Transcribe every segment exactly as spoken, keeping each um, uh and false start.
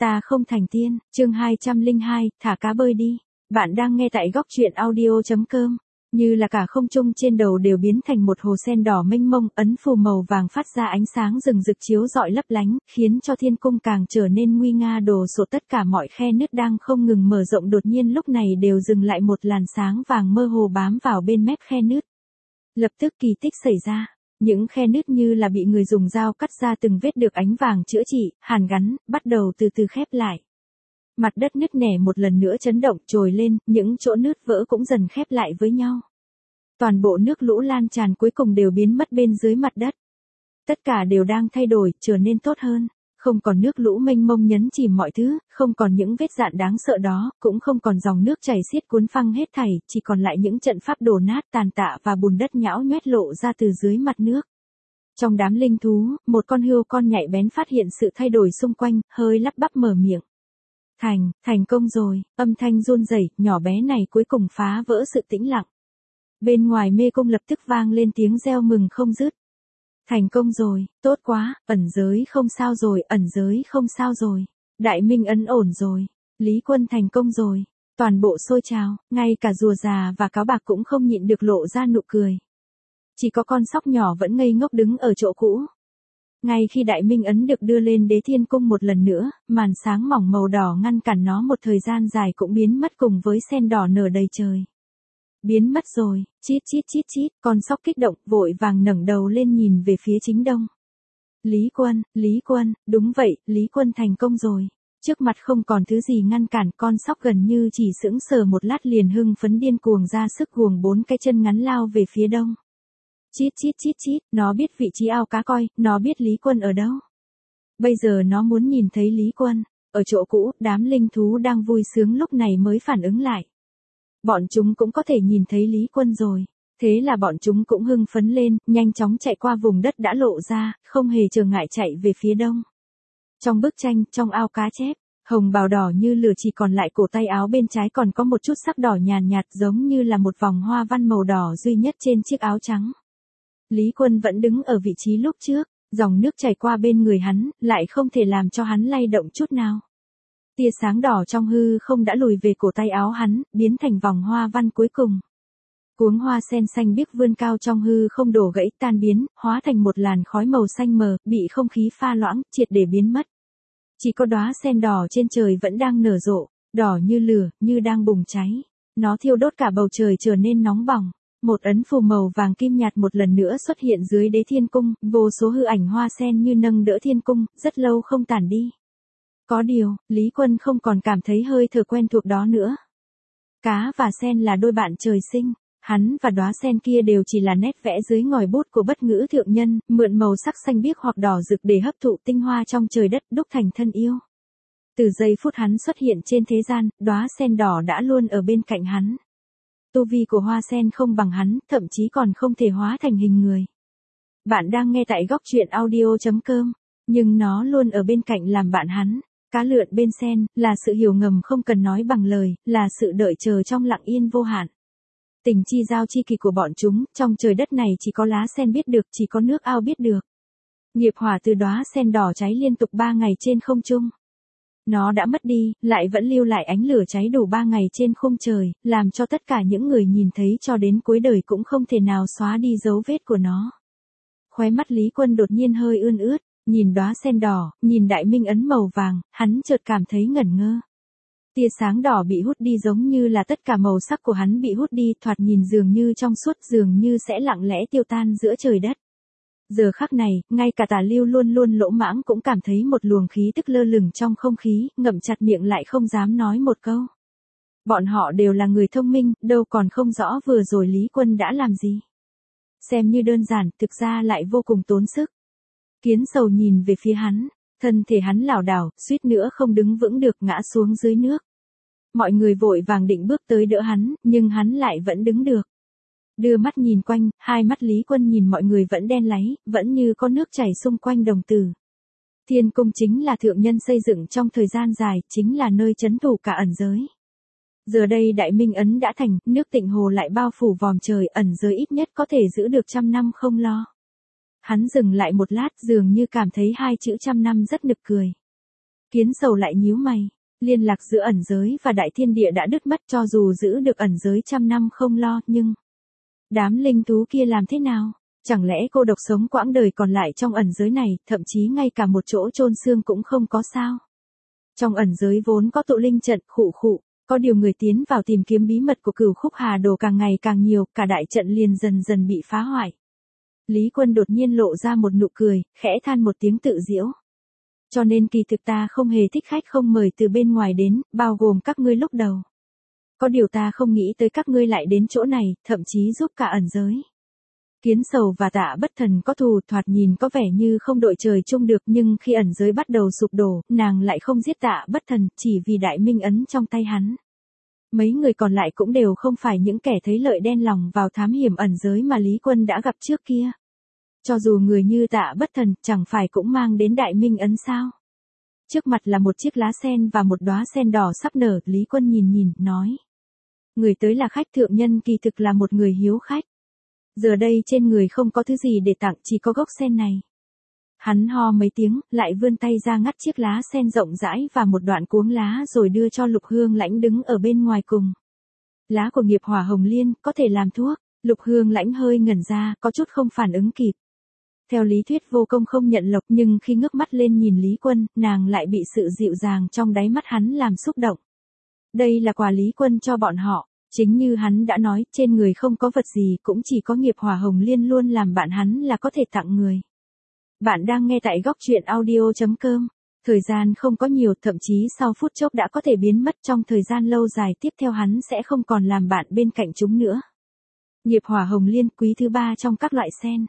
Ta không thành tiên, chương hai trăm lẻ hai, thả cá bơi đi. Bạn đang nghe tại góc truyện audio.com. Như là cả không trung trên đầu đều biến thành một hồ sen đỏ mênh mông, ấn phù màu vàng phát ra ánh sáng rừng rực chiếu rọi lấp lánh, khiến cho thiên cung càng trở nên nguy nga đồ sộ. Tất cả mọi khe nứt đang không ngừng mở rộng đột nhiên lúc này đều dừng lại, một làn sáng vàng mơ hồ bám vào bên mép khe nứt. Lập tức kỳ tích xảy ra. Những khe nứt như là bị người dùng dao cắt ra từng vết được ánh vàng chữa trị, hàn gắn, bắt đầu từ từ khép lại. Mặt đất nứt nẻ một lần nữa chấn động trồi lên, những chỗ nứt vỡ cũng dần khép lại với nhau. Toàn bộ nước lũ lan tràn cuối cùng đều biến mất bên dưới mặt đất. Tất cả đều đang thay đổi, trở nên tốt hơn. Không còn nước lũ mênh mông nhấn chìm mọi thứ, không còn những vết dạn đáng sợ đó, cũng không còn dòng nước chảy xiết cuốn phăng hết thảy, chỉ còn lại những trận pháp đổ nát tàn tạ và bùn đất nhão nhoét lộ ra từ dưới mặt nước. Trong đám linh thú, một con hươu con nhạy bén phát hiện sự thay đổi xung quanh, hơi lắp bắp mở miệng. Thành, thành công rồi, âm thanh run rẩy, nhỏ bé này cuối cùng phá vỡ sự tĩnh lặng. Bên ngoài mê cung lập tức vang lên tiếng reo mừng không dứt. Thành công rồi, tốt quá, ẩn giới không sao rồi, ẩn giới không sao rồi. Đại minh ấn ổn rồi, Lý Quân thành công rồi. Toàn bộ xôi trào, ngay cả rùa già và cáo bạc cũng không nhịn được lộ ra nụ cười. Chỉ có con sóc nhỏ vẫn ngây ngốc đứng ở chỗ cũ. Ngay khi đại minh ấn được đưa lên đế thiên cung một lần nữa, màn sáng mỏng màu đỏ ngăn cản nó một thời gian dài cũng biến mất cùng với sen đỏ nở đầy trời. Biến mất rồi, chít chít chít chít, con sóc kích động, vội vàng ngẩng đầu lên nhìn về phía chính đông. Lý Quân, Lý Quân, đúng vậy, Lý Quân thành công rồi. Trước mặt không còn thứ gì ngăn cản, con sóc gần như chỉ sững sờ một lát liền hưng phấn điên cuồng ra sức guồng bốn cái chân ngắn lao về phía đông. Chít chít chít chít, nó biết vị trí ao cá coi, nó biết Lý Quân ở đâu. Bây giờ nó muốn nhìn thấy Lý Quân. Ở chỗ cũ, đám linh thú đang vui sướng lúc này mới phản ứng lại. Bọn chúng cũng có thể nhìn thấy Lý Quân rồi. Thế là bọn chúng cũng hưng phấn lên, nhanh chóng chạy qua vùng đất đã lộ ra, không hề trở ngại chạy về phía đông. Trong bức tranh, trong ao cá chép, hồng bào đỏ như lửa chỉ còn lại cổ tay áo bên trái còn có một chút sắc đỏ nhàn nhạt giống như là một vòng hoa văn màu đỏ duy nhất trên chiếc áo trắng. Lý Quân vẫn đứng ở vị trí lúc trước, dòng nước chảy qua bên người hắn, lại không thể làm cho hắn lay động chút nào. Tia sáng đỏ trong hư không đã lùi về cổ tay áo hắn, biến thành vòng hoa văn cuối cùng. Cuống hoa sen xanh biếc vươn cao trong hư không đổ gãy tan biến, hóa thành một làn khói màu xanh mờ, bị không khí pha loãng, triệt để biến mất. Chỉ có đóa sen đỏ trên trời vẫn đang nở rộ, đỏ như lửa, như đang bùng cháy. Nó thiêu đốt cả bầu trời trở nên nóng bỏng. Một ấn phù màu vàng kim nhạt một lần nữa xuất hiện dưới đế thiên cung, vô số hư ảnh hoa sen như nâng đỡ thiên cung, rất lâu không tản đi. Có điều, Lý Quân không còn cảm thấy hơi thở quen thuộc đó nữa. Cá và sen là đôi bạn trời sinh, hắn và đóa sen kia đều chỉ là nét vẽ dưới ngòi bút của bất ngữ thượng nhân, mượn màu sắc xanh biếc hoặc đỏ rực để hấp thụ tinh hoa trong trời đất đúc thành thân yêu. Từ giây phút hắn xuất hiện trên thế gian, đóa sen đỏ đã luôn ở bên cạnh hắn. Tu vi của hoa sen không bằng hắn, thậm chí còn không thể hóa thành hình người. Bạn đang nghe tại góc truyện audio.com, nhưng nó luôn ở bên cạnh làm bạn hắn. Cá lượn bên sen, là sự hiểu ngầm không cần nói bằng lời, là sự đợi chờ trong lặng yên vô hạn. Tình chi giao chi kỳ của bọn chúng, trong trời đất này chỉ có lá sen biết được, chỉ có nước ao biết được. Nghiệp hỏa từ đóa sen đỏ cháy liên tục ba ngày trên không trung. Nó đã mất đi, lại vẫn lưu lại ánh lửa cháy đủ ba ngày trên khung trời, làm cho tất cả những người nhìn thấy cho đến cuối đời cũng không thể nào xóa đi dấu vết của nó. Khóe mắt Lý Quân đột nhiên hơi ươn ướt, nhìn đóa sen đỏ, nhìn đại minh ấn màu vàng, hắn chợt cảm thấy ngẩn ngơ. Tia sáng đỏ bị hút đi giống như là tất cả màu sắc của hắn bị hút đi, thoạt nhìn dường như trong suốt, dường như sẽ lặng lẽ tiêu tan giữa trời đất. Giờ khắc này, ngay cả Tả Lưu luôn luôn lỗ mãng cũng cảm thấy một luồng khí tức lơ lửng trong không khí, ngậm chặt miệng lại không dám nói một câu. Bọn họ đều là người thông minh, đâu còn không rõ vừa rồi Lý Quân đã làm gì. Xem như đơn giản, thực ra lại vô cùng tốn sức. Kiến sầu nhìn về phía hắn, thân thể hắn lảo đảo, suýt nữa không đứng vững được ngã xuống dưới nước. Mọi người vội vàng định bước tới đỡ hắn, nhưng hắn lại vẫn đứng được. Đưa mắt nhìn quanh, hai mắt Lý Quân nhìn mọi người vẫn đen láy, vẫn như có nước chảy xung quanh đồng tử. Thiên cung chính là thượng nhân xây dựng trong thời gian dài, chính là nơi trấn thủ cả ẩn giới. Giờ đây đại minh ấn đã thành, nước Tịnh Hồ lại bao phủ vòm trời, ẩn giới ít nhất có thể giữ được trăm năm không lo. Hắn dừng lại một lát, dường như cảm thấy hai chữ trăm năm rất nực cười. Kiến Sầu lại nhíu mày, liên lạc giữa ẩn giới và đại thiên địa đã đứt mất, cho dù giữ được ẩn giới trăm năm không lo, nhưng đám linh thú kia làm thế nào? Chẳng lẽ cô độc sống quãng đời còn lại trong ẩn giới này, thậm chí ngay cả một chỗ chôn xương cũng không có sao? Trong ẩn giới vốn có tụ linh trận, khụ khụ, có điều người tiến vào tìm kiếm bí mật của Cửu Khúc Hà Đồ càng ngày càng nhiều, cả đại trận liền dần dần bị phá hoại. Lý Quân đột nhiên lộ ra một nụ cười, khẽ than một tiếng tự giễu. Cho nên kỳ thực ta không hề thích khách không mời từ bên ngoài đến, bao gồm các ngươi lúc đầu. Có điều ta không nghĩ tới các ngươi lại đến chỗ này, thậm chí giúp cả ẩn giới. Kiến Sầu và Tạ Bất Thần có thù, thoạt nhìn có vẻ như không đội trời chung được, nhưng khi ẩn giới bắt đầu sụp đổ, nàng lại không giết Tạ Bất Thần, chỉ vì đại minh ấn trong tay hắn. Mấy người còn lại cũng đều không phải những kẻ thấy lợi đen lòng vào thám hiểm ẩn giới mà Lý Quân đã gặp trước kia. Cho dù người như Tạ Bất Thần, chẳng phải cũng mang đến đại minh ấn sao? Trước mặt là một chiếc lá sen và một đóa sen đỏ sắp nở, Lý Quân nhìn nhìn, nói. Người tới là khách thượng nhân, kỳ thực là một người hiếu khách. Giờ đây trên người không có thứ gì để tặng, chỉ có gốc sen này. Hắn ho mấy tiếng, lại vươn tay ra ngắt chiếc lá sen rộng rãi và một đoạn cuống lá rồi đưa cho Lục Hương Lãnh đứng ở bên ngoài cùng. Lá của nghiệp hỏa hồng liên, có thể làm thuốc. Lục Hương Lãnh hơi ngẩn ra, có chút không phản ứng kịp. Theo lý thuyết vô công không nhận lộc, nhưng khi ngước mắt lên nhìn Lý Quân, nàng lại bị sự dịu dàng trong đáy mắt hắn làm xúc động. Đây là quà Lý Quân cho bọn họ. Chính như hắn đã nói, trên người không có vật gì, cũng chỉ có nghiệp hỏa hồng liên luôn làm bạn hắn là có thể tặng người. Bạn đang nghe tại góc truyện audio chấm com. Thời gian không có nhiều, thậm chí sau phút chốc đã có thể biến mất, trong thời gian lâu dài tiếp theo hắn sẽ không còn làm bạn bên cạnh chúng nữa. Nghiệp hỏa hồng liên, quý thứ ba trong các loại sen.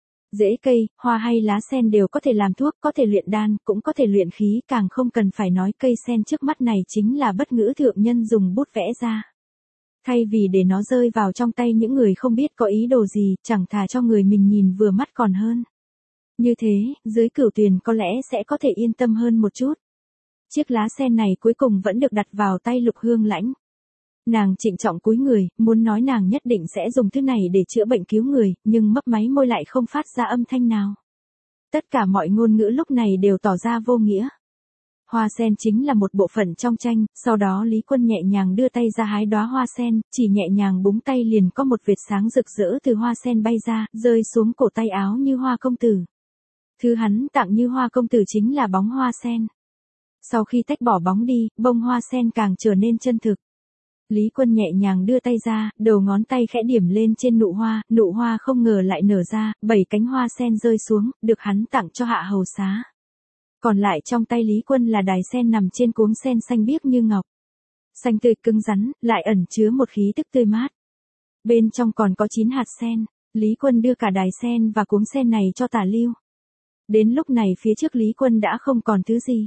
Rễ cây, hoa hay lá sen đều có thể làm thuốc, có thể luyện đan, cũng có thể luyện khí, càng không cần phải nói cây sen trước mắt này chính là bất ngữ thượng nhân dùng bút vẽ ra. Thay vì để nó rơi vào trong tay những người không biết có ý đồ gì, chẳng thà cho người mình nhìn vừa mắt còn hơn. Như thế, dưới Cửu Tuyền có lẽ sẽ có thể yên tâm hơn một chút. Chiếc lá sen này cuối cùng vẫn được đặt vào tay Lục Hương Lãnh. Nàng trịnh trọng cúi người, muốn nói nàng nhất định sẽ dùng thứ này để chữa bệnh cứu người, nhưng mấp máy môi lại không phát ra âm thanh nào. Tất cả mọi ngôn ngữ lúc này đều tỏ ra vô nghĩa. Hoa sen chính là một bộ phận trong tranh, sau đó Lý Quân nhẹ nhàng đưa tay ra hái đóa hoa sen, chỉ nhẹ nhàng búng tay liền có một vệt sáng rực rỡ từ hoa sen bay ra, rơi xuống cổ tay áo như Hoa công tử. Thứ hắn tặng như Hoa công tử chính là bóng hoa sen. Sau khi tách bỏ bóng đi, bông hoa sen càng trở nên chân thực. Lý Quân nhẹ nhàng đưa tay ra, đầu ngón tay khẽ điểm lên trên nụ hoa, nụ hoa không ngờ lại nở ra, bảy cánh hoa sen rơi xuống, được hắn tặng cho Hạ Hầu Xá. Còn lại trong tay Lý Quân là đài sen nằm trên cuống sen xanh biếc như ngọc. Xanh tươi cứng rắn, lại ẩn chứa một khí tức tươi mát. Bên trong còn có chín hạt sen, Lý Quân đưa cả đài sen và cuống sen này cho Tả Lưu. Đến lúc này phía trước Lý Quân đã không còn thứ gì.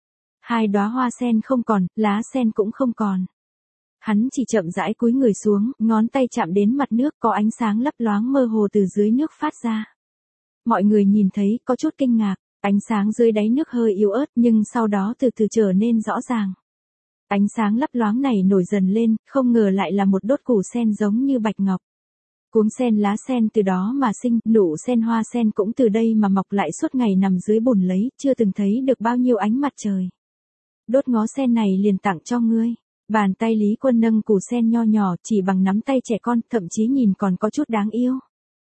Hai đóa hoa sen không còn, lá sen cũng không còn. Hắn chỉ chậm rãi cúi người xuống, ngón tay chạm đến mặt nước, có ánh sáng lấp loáng mơ hồ từ dưới nước phát ra. Mọi người nhìn thấy, có chút kinh ngạc. Ánh sáng dưới đáy nước hơi yếu ớt nhưng sau đó từ từ trở nên rõ ràng. Ánh sáng lấp loáng này nổi dần lên, không ngờ lại là một đốt củ sen giống như bạch ngọc. Cuống sen lá sen từ đó mà sinh, nụ sen hoa sen cũng từ đây mà mọc lại suốt ngày nằm dưới bùn lấy, chưa từng thấy được bao nhiêu ánh mặt trời. Đốt ngó sen này liền tặng cho ngươi. Bàn tay Lý Quân nâng củ sen nho nhỏ chỉ bằng nắm tay trẻ con, thậm chí nhìn còn có chút đáng yêu.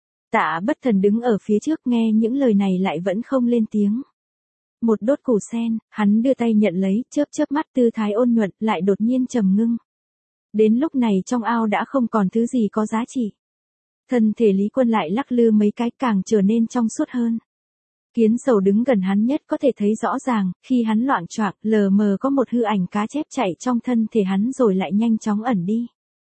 Tạ Bất Thần đứng ở phía trước nghe những lời này lại vẫn không lên tiếng. Một đốt củ sen, hắn đưa tay nhận lấy, chớp chớp mắt tư thái ôn nhuận, lại đột nhiên trầm ngưng. Đến lúc này trong ao đã không còn thứ gì có giá trị. Thân thể Lý Quân lại lắc lư mấy cái càng trở nên trong suốt hơn. Kiến Sầu đứng gần hắn nhất có thể thấy rõ ràng, khi hắn loạng choạng, lờ mờ có một hư ảnh cá chép chạy trong thân thể hắn rồi lại nhanh chóng ẩn đi.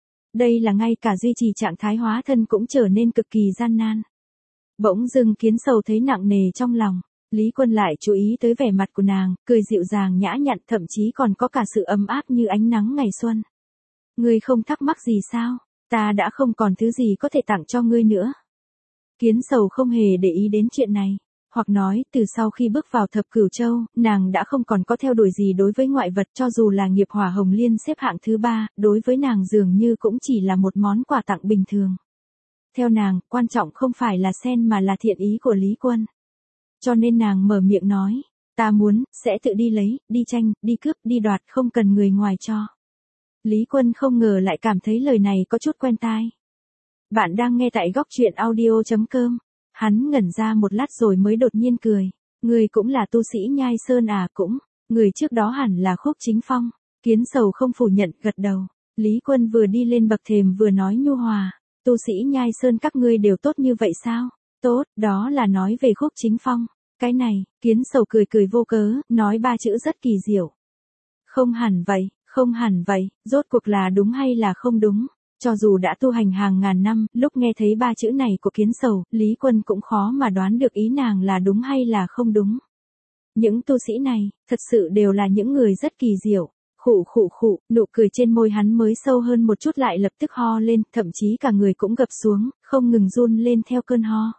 Đây là ngay cả duy trì trạng thái hóa thân cũng trở nên cực kỳ gian nan. Bỗng dưng Kiến Sầu thấy nặng nề trong lòng, Lý Quân lại chú ý tới vẻ mặt của nàng, cười dịu dàng nhã nhặn, thậm chí còn có cả sự ấm áp như ánh nắng ngày xuân. Ngươi không thắc mắc gì sao? Ta đã không còn thứ gì có thể tặng cho ngươi nữa. Kiến Sầu không hề để ý đến chuyện này. Hoặc nói, từ sau khi bước vào thập cửu châu, nàng đã không còn có theo đuổi gì đối với ngoại vật, cho dù là nghiệp hỏa hồng liên xếp hạng thứ ba, đối với nàng dường như cũng chỉ là một món quà tặng bình thường. Theo nàng, quan trọng không phải là sen mà là thiện ý của Lý Quân. Cho nên nàng mở miệng nói, Ta muốn, sẽ tự đi lấy, đi tranh, đi cướp, đi đoạt, không cần người ngoài cho. Lý Quân không ngờ lại cảm thấy lời này có chút quen tai. Bạn đang nghe tại góc truyện audio.com. Hắn ngẩn ra một lát rồi mới đột nhiên cười. Người cũng là tu sĩ Nhai Sơn à? Cũng, người trước đó hẳn là Khúc Chính Phong. Kiến Sầu không phủ nhận, gật đầu. Lý Quân vừa đi lên bậc thềm vừa nói nhu hòa. Tu sĩ Nhai Sơn các ngươi đều tốt như vậy sao? Tốt, đó là nói về Khúc Chính Phong. Cái này, Kiến Sầu cười cười vô cớ, nói ba chữ rất kỳ diệu. Không hẳn vậy, không hẳn vậy, rốt cuộc là đúng hay là không đúng? Cho dù đã tu hành hàng ngàn năm, lúc nghe thấy ba chữ này của Kiến Sầu, Lý Quân cũng khó mà đoán được ý nàng là đúng hay là không đúng. Những tu sĩ này, thật sự đều là những người rất kỳ diệu. Khụ khụ khụ, nụ cười trên môi hắn mới sâu hơn một chút lại lập tức ho lên, thậm chí cả người cũng gập xuống, không ngừng run lên theo cơn ho.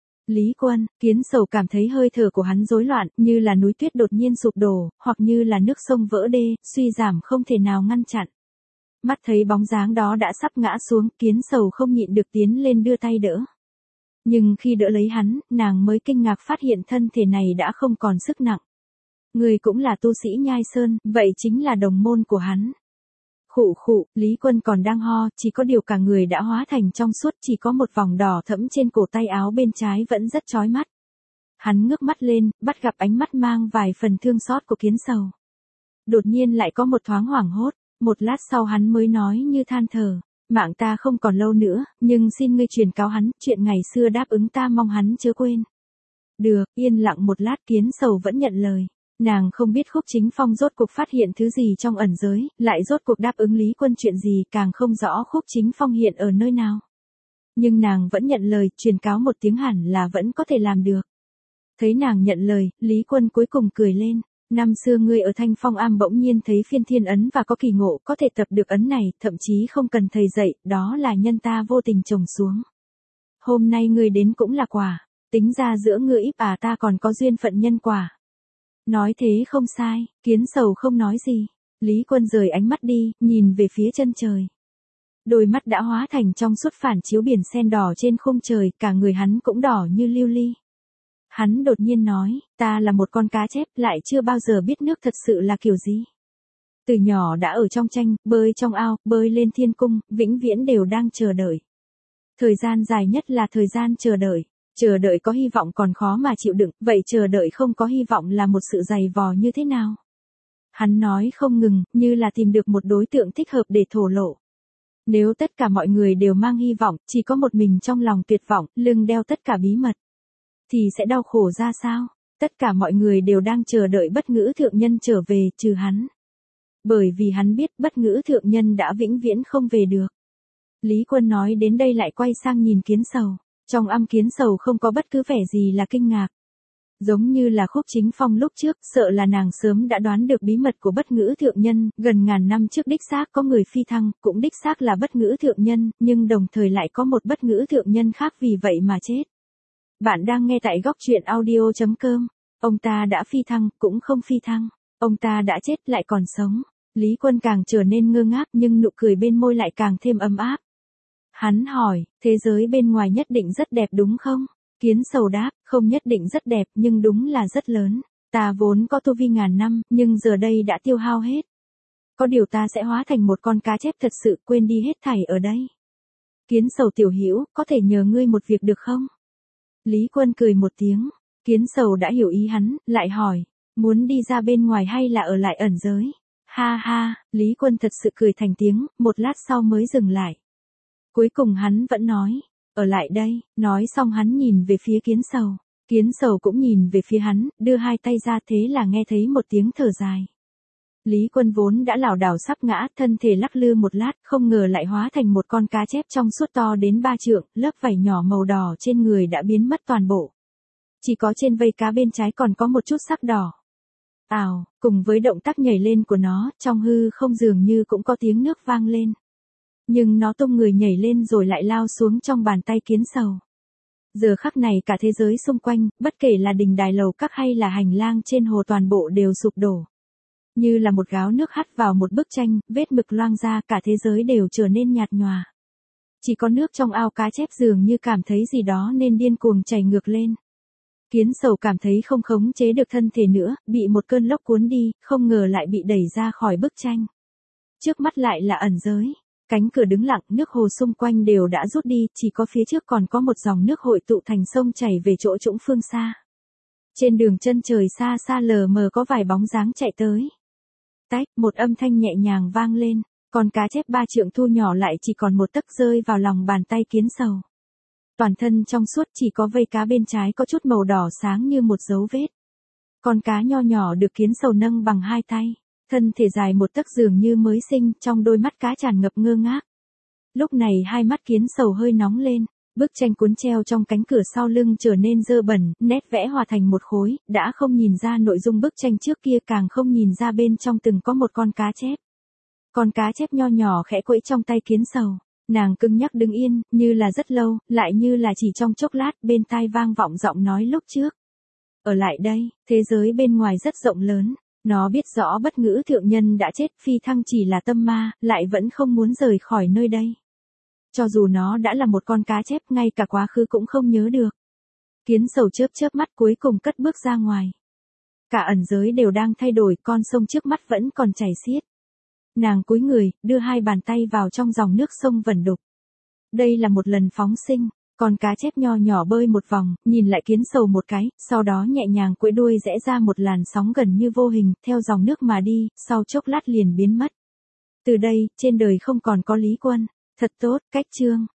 Lý Quân, Kiến Sầu cảm thấy hơi thở của hắn rối loạn, như là núi tuyết đột nhiên sụp đổ, hoặc như là nước sông vỡ đê, suy giảm không thể nào ngăn chặn. Mắt thấy bóng dáng đó đã sắp ngã xuống, Kiến Sầu không nhịn được tiến lên đưa tay đỡ. Nhưng khi đỡ lấy hắn, nàng mới kinh ngạc phát hiện thân thể này đã không còn sức nặng. Người cũng là tu sĩ Nhai Sơn, vậy chính là đồng môn của hắn. Khụ khụ, Lý Quân còn đang ho, chỉ có điều cả người đã hóa thành trong suốt, chỉ có một vòng đỏ thẫm trên cổ tay áo bên trái vẫn rất chói mắt. Hắn ngước mắt lên, bắt gặp ánh mắt mang vài phần thương xót của Kiến Sầu. Đột nhiên lại có một thoáng hoảng hốt, một lát sau hắn mới nói như than thở, mạng ta không còn lâu nữa, nhưng xin ngươi truyền cáo hắn, chuyện ngày xưa đáp ứng ta mong hắn chớ quên. Được, yên lặng một lát Kiến Sầu vẫn nhận lời. Nàng không biết Khúc Chính Phong rốt cuộc phát hiện thứ gì trong ẩn giới, lại rốt cuộc đáp ứng Lý Quân chuyện gì, càng không rõ Khúc Chính Phong hiện ở nơi nào. Nhưng nàng vẫn nhận lời, truyền cáo một tiếng hẳn là vẫn có thể làm được. Thấy nàng nhận lời, Lý Quân cuối cùng cười lên. Năm xưa ngươi ở Thanh Phong Am bỗng nhiên thấy phiên thiên ấn và có kỳ ngộ, có thể tập được ấn này, thậm chí không cần thầy dạy, đó là nhân ta vô tình trồng xuống. Hôm nay ngươi đến cũng là quả, tính ra giữa ngươi íp à ta còn có duyên phận nhân quả. Nói thế không sai, Kiến Sầu không nói gì. Lý Quân rời ánh mắt đi, nhìn về phía chân trời. Đôi mắt đã hóa thành trong suốt phản chiếu biển sen đỏ trên khung trời, cả người hắn cũng đỏ như lưu ly. Hắn đột nhiên nói, ta là một con cá chép, lại chưa bao giờ biết nước thật sự là kiểu gì. Từ nhỏ đã ở trong tranh, bơi trong ao, bơi lên thiên cung, vĩnh viễn đều đang chờ đợi. Thời gian dài nhất là thời gian chờ đợi. Chờ đợi có hy vọng còn khó mà chịu đựng, vậy chờ đợi không có hy vọng là một sự dày vò như thế nào? Hắn nói không ngừng, như là tìm được một đối tượng thích hợp để thổ lộ. Nếu tất cả mọi người đều mang hy vọng, chỉ có một mình trong lòng tuyệt vọng, lưng đeo tất cả bí mật, thì sẽ đau khổ ra sao? Tất cả mọi người đều đang chờ đợi Bất Ngữ Thượng Nhân trở về, trừ hắn. Bởi vì hắn biết Bất Ngữ Thượng Nhân đã vĩnh viễn không về được. Lý Quân nói đến đây lại quay sang nhìn Kiến Sầu. Trong âm Kiến Sầu không có bất cứ vẻ gì là kinh ngạc. Giống như là Khúc Chính Phong lúc trước, sợ là nàng sớm đã đoán được bí mật của Bất Ngữ Thượng Nhân, gần ngàn năm trước đích xác có người phi thăng, cũng đích xác là Bất Ngữ Thượng Nhân, nhưng đồng thời lại có một Bất Ngữ Thượng Nhân khác vì vậy mà chết. Bạn đang nghe tại góc truyện audio.com. Ông ta đã phi thăng, cũng không phi thăng. Ông ta đã chết lại còn sống. Lý Quân càng trở nên ngơ ngác nhưng nụ cười bên môi lại càng thêm ấm áp. Hắn hỏi, thế giới bên ngoài nhất định rất đẹp đúng không? Kiến Sầu đáp, không nhất định rất đẹp nhưng đúng là rất lớn. Ta vốn có tu vi ngàn năm, nhưng giờ đây đã tiêu hao hết. Có điều ta sẽ hóa thành một con cá chép thật sự, quên đi hết thảy ở đây. Kiến Sầu tiểu hữu, có thể nhờ ngươi một việc được không? Lý Quân cười một tiếng. Kiến Sầu đã hiểu ý hắn, lại hỏi, muốn đi ra bên ngoài hay là ở lại ẩn giới? Ha ha, Lý Quân thật sự cười thành tiếng, một lát sau mới dừng lại. Cuối cùng hắn vẫn nói, ở lại đây, nói xong hắn nhìn về phía Kiến Sầu. Kiến Sầu cũng nhìn về phía hắn, đưa hai tay ra thế là nghe thấy một tiếng thở dài. Lý Quân vốn đã lảo đảo sắp ngã, thân thể lắc lư một lát, không ngờ lại hóa thành một con cá chép trong suốt to đến ba trượng, lớp vảy nhỏ màu đỏ trên người đã biến mất toàn bộ. Chỉ có trên vây cá bên trái còn có một chút sắc đỏ. Ào, cùng với động tác nhảy lên của nó, trong hư không dường như cũng có tiếng nước vang lên. Nhưng nó tung người nhảy lên rồi lại lao xuống trong bàn tay Kiến Sầu. Giờ khắc này cả thế giới xung quanh, bất kể là đình đài lầu các hay là hành lang trên hồ toàn bộ đều sụp đổ. Như là một gáo nước hắt vào một bức tranh, vết mực loang ra cả thế giới đều trở nên nhạt nhòa. Chỉ có nước trong ao cá chép dường như cảm thấy gì đó nên điên cuồng chảy ngược lên. Kiến sầu cảm thấy không khống chế được thân thể nữa, bị một cơn lốc cuốn đi, không ngờ lại bị đẩy ra khỏi bức tranh. Trước mắt lại là ẩn giới. Cánh cửa đứng lặng, nước hồ xung quanh đều đã rút đi, chỉ có phía trước còn có một dòng nước hội tụ thành sông chảy về chỗ trũng phương xa. Trên đường chân trời xa xa lờ mờ có vài bóng dáng chạy tới. Tách, một âm thanh nhẹ nhàng vang lên, con cá chép ba trượng thu nhỏ lại chỉ còn một tấc rơi vào lòng bàn tay kiến sầu. Toàn thân trong suốt, chỉ có vây cá bên trái có chút màu đỏ sáng như một dấu vết. Con cá nho nhỏ được kiến sầu nâng bằng hai tay, thân thể dài một tấc dường như mới sinh, trong đôi mắt cá tràn ngập ngơ ngác. Lúc này hai mắt kiến sầu hơi nóng lên, bức tranh cuốn treo trong cánh cửa sau lưng trở nên dơ bẩn, nét vẽ hòa thành một khối, đã không nhìn ra nội dung bức tranh trước kia, càng không nhìn ra bên trong từng có một con cá chép. Con cá chép nho nhỏ khẽ quẫy trong tay kiến sầu. Nàng cứng nhắc đứng yên, như là rất lâu, lại như là chỉ trong chốc lát, bên tai vang vọng giọng nói lúc trước. Ở lại đây, thế giới bên ngoài rất rộng lớn, nó biết rõ bất ngữ thượng nhân đã chết, phi thăng chỉ là tâm ma, lại vẫn không muốn rời khỏi nơi đây. Cho dù nó đã là một con cá chép, ngay cả quá khứ cũng không nhớ được. Kiến sầu chớp chớp mắt cuối cùng cất bước ra ngoài. Cả ẩn giới đều đang thay đổi, con sông trước mắt vẫn còn chảy xiết. Nàng cúi người, đưa hai bàn tay vào trong dòng nước sông vẩn đục. Đây là một lần phóng sinh, con cá chép nho nhỏ bơi một vòng, nhìn lại kiến sầu một cái, sau đó nhẹ nhàng quẫy đuôi rẽ ra một làn sóng gần như vô hình, theo dòng nước mà đi, sau chốc lát liền biến mất. Từ đây, trên đời không còn có Lý Quân. Thật tốt, cách chương.